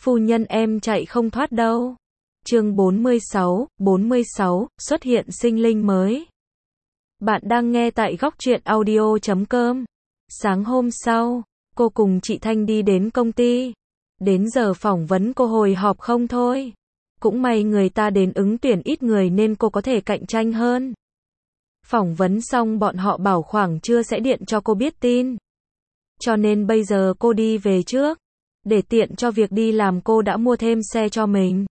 Phu nhân em chạy không thoát đâu. Chương 46, xuất hiện sinh linh mới. Bạn đang nghe tại góc truyện audio.com. Sáng hôm sau, cô cùng chị Thanh đi đến công ty. Đến giờ phỏng vấn cô hồi hộp không thôi. Cũng may người ta đến ứng tuyển ít người nên cô có thể cạnh tranh hơn. Phỏng vấn xong bọn họ bảo khoảng trưa sẽ điện cho cô biết tin. Cho nên bây giờ cô đi về trước. Để tiện cho việc đi làm cô đã mua thêm xe cho mình.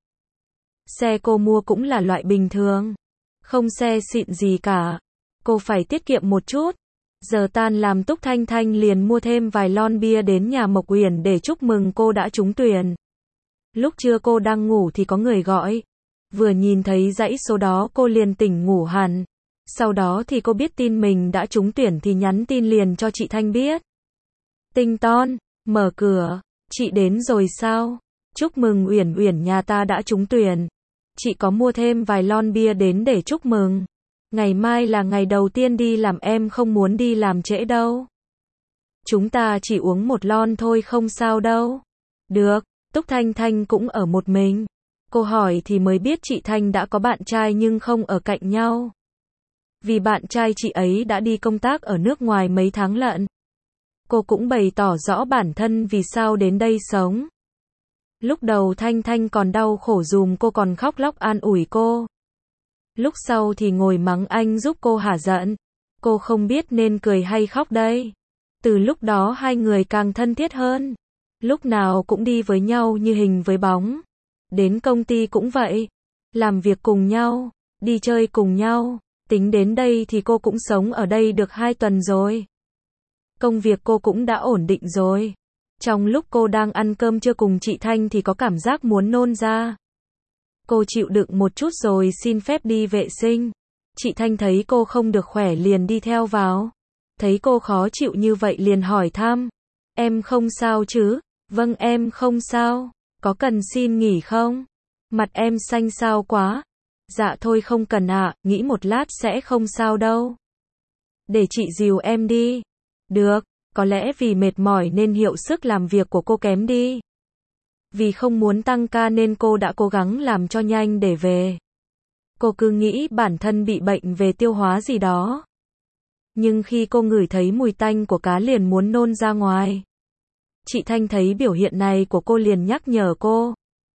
Xe cô mua cũng là loại bình thường. Không xe xịn gì cả. Cô phải tiết kiệm một chút. Giờ tan làm Túc Thanh Thanh liền mua thêm vài lon bia đến nhà Mộc Uyển để chúc mừng cô đã trúng tuyển. Lúc trưa cô đang ngủ thì có người gọi. Vừa nhìn thấy dãy số đó cô liền tỉnh ngủ hẳn. Sau đó thì cô biết tin mình đã trúng tuyển thì nhắn tin liền cho chị Thanh biết. Tinh ton, mở cửa. Chị đến rồi sao? Chúc mừng Uyển Uyển, nhà ta đã trúng tuyển. Chị có mua thêm vài lon bia đến để chúc mừng. Ngày mai là ngày đầu tiên đi làm, em không muốn đi làm trễ đâu. Chúng ta chỉ uống một lon thôi không sao đâu. Được, Túc Thanh Thanh cũng ở một mình. Cô hỏi thì mới biết chị Thanh đã có bạn trai nhưng không ở cạnh nhau. Vì bạn trai chị ấy đã đi công tác ở nước ngoài mấy tháng lận. Cô cũng bày tỏ rõ bản thân vì sao đến đây sống. Lúc đầu Thanh Thanh còn đau khổ dùm cô, còn khóc lóc an ủi cô. Lúc sau thì ngồi mắng anh giúp cô hả giận. Cô không biết nên cười hay khóc đây. Từ lúc đó hai người càng thân thiết hơn. Lúc nào cũng đi với nhau như hình với bóng. Đến công ty cũng vậy. Làm việc cùng nhau, đi chơi cùng nhau. Tính đến đây thì cô cũng sống ở đây được 2 tuần rồi. Công việc cô cũng đã ổn định rồi. Trong lúc cô đang ăn cơm trưa cùng chị Thanh thì có cảm giác muốn nôn ra. Cô chịu đựng một chút rồi xin phép đi vệ sinh. Chị Thanh thấy cô không được khỏe liền đi theo vào. Thấy cô khó chịu như vậy liền hỏi thăm. Em không sao chứ? Vâng em không sao. Có cần xin nghỉ không? Mặt em xanh xao quá. Dạ thôi không cần ạ, nghĩ một lát sẽ không sao đâu. Để chị dìu em đi. Được, có lẽ vì mệt mỏi nên hiệu suất làm việc của cô kém đi. Vì không muốn tăng ca nên cô đã cố gắng làm cho nhanh để về. Cô cứ nghĩ bản thân bị bệnh về tiêu hóa gì đó. Nhưng khi cô ngửi thấy mùi tanh của cá liền muốn nôn ra ngoài. Chị Thanh thấy biểu hiện này của cô liền nhắc nhở cô.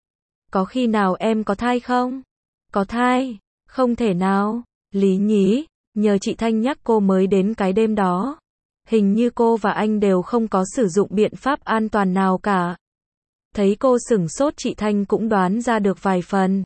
Có khi nào em có thai không? Có thai? Không thể nào. Lý nhí, nhờ chị Thanh nhắc cô mới đến cái đêm đó. Hình như cô và anh đều không có sử dụng biện pháp an toàn nào cả. Thấy cô sửng sốt chị Thanh cũng đoán ra được vài phần.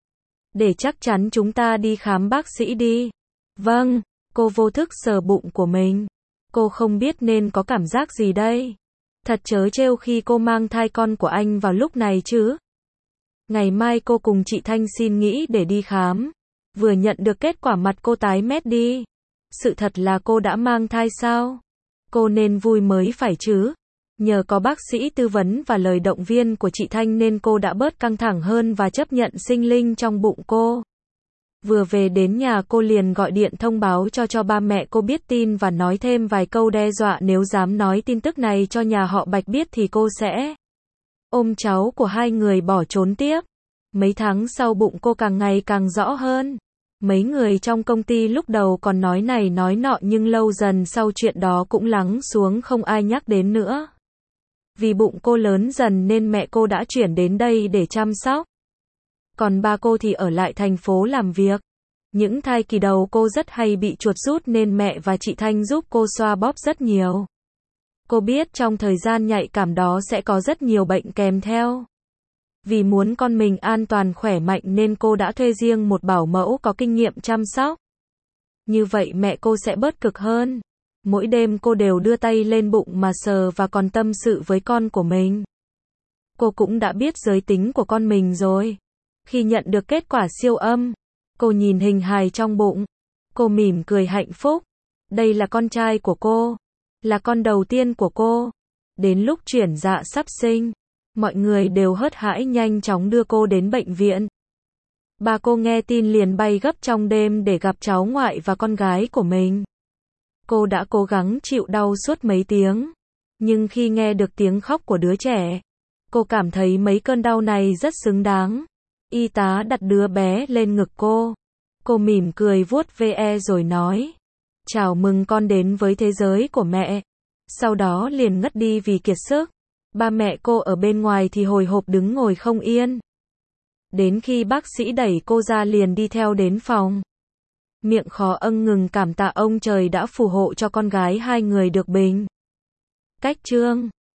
Để chắc chắn chúng ta đi khám bác sĩ đi. Vâng, cô vô thức sờ bụng của mình. Cô không biết nên có cảm giác gì đây. Thật trớ trêu khi cô mang thai con của anh vào lúc này chứ. Ngày mai cô cùng chị Thanh xin nghỉ để đi khám. Vừa nhận được kết quả mặt cô tái mét đi. Sự thật là cô đã mang thai sao? Cô nên vui mới phải chứ. Nhờ có bác sĩ tư vấn và lời động viên của chị Thanh nên cô đã bớt căng thẳng hơn và chấp nhận sinh linh trong bụng cô. Vừa về đến nhà cô liền gọi điện thông báo cho ba mẹ cô biết tin và nói thêm vài câu đe dọa nếu dám nói tin tức này cho nhà họ Bạch biết thì cô sẽ ôm cháu của hai người bỏ trốn tiếp. Mấy tháng sau bụng cô càng ngày càng rõ hơn. Mấy người trong công ty lúc đầu còn nói này nói nọ nhưng lâu dần sau chuyện đó cũng lắng xuống, không ai nhắc đến nữa. Vì bụng cô lớn dần nên mẹ cô đã chuyển đến đây để chăm sóc. Còn ba cô thì ở lại thành phố làm việc. Những thai kỳ đầu cô rất hay bị chuột rút nên mẹ và chị Thanh giúp cô xoa bóp rất nhiều. Cô biết trong thời gian nhạy cảm đó sẽ có rất nhiều bệnh kèm theo. Vì muốn con mình an toàn khỏe mạnh nên cô đã thuê riêng một bảo mẫu có kinh nghiệm chăm sóc. Như vậy mẹ cô sẽ bớt cực hơn. Mỗi đêm cô đều đưa tay lên bụng mà sờ và còn tâm sự với con của mình. Cô cũng đã biết giới tính của con mình rồi. Khi nhận được kết quả siêu âm, cô nhìn hình hài trong bụng. Cô mỉm cười hạnh phúc. Đây là con trai của cô. Là con đầu tiên của cô. Đến lúc chuyển dạ sắp sinh, mọi người đều hớt hãi nhanh chóng đưa cô đến bệnh viện. Ba cô nghe tin liền bay gấp trong đêm để gặp cháu ngoại và con gái của mình. Cô đã cố gắng chịu đau suốt mấy tiếng. Nhưng khi nghe được tiếng khóc của đứa trẻ, Cô cảm thấy mấy cơn đau này rất xứng đáng. Y tá đặt đứa bé lên ngực cô. Cô mỉm cười vuốt ve rồi nói. Chào mừng con đến với thế giới của mẹ. Sau đó liền ngất đi vì kiệt sức. Ba mẹ cô ở bên ngoài thì hồi hộp đứng ngồi không yên. Đến khi bác sĩ đẩy cô ra liền đi theo đến phòng. Miệng khó ngừng cảm tạ ông trời đã phù hộ cho con gái hai người được bình. Cách chương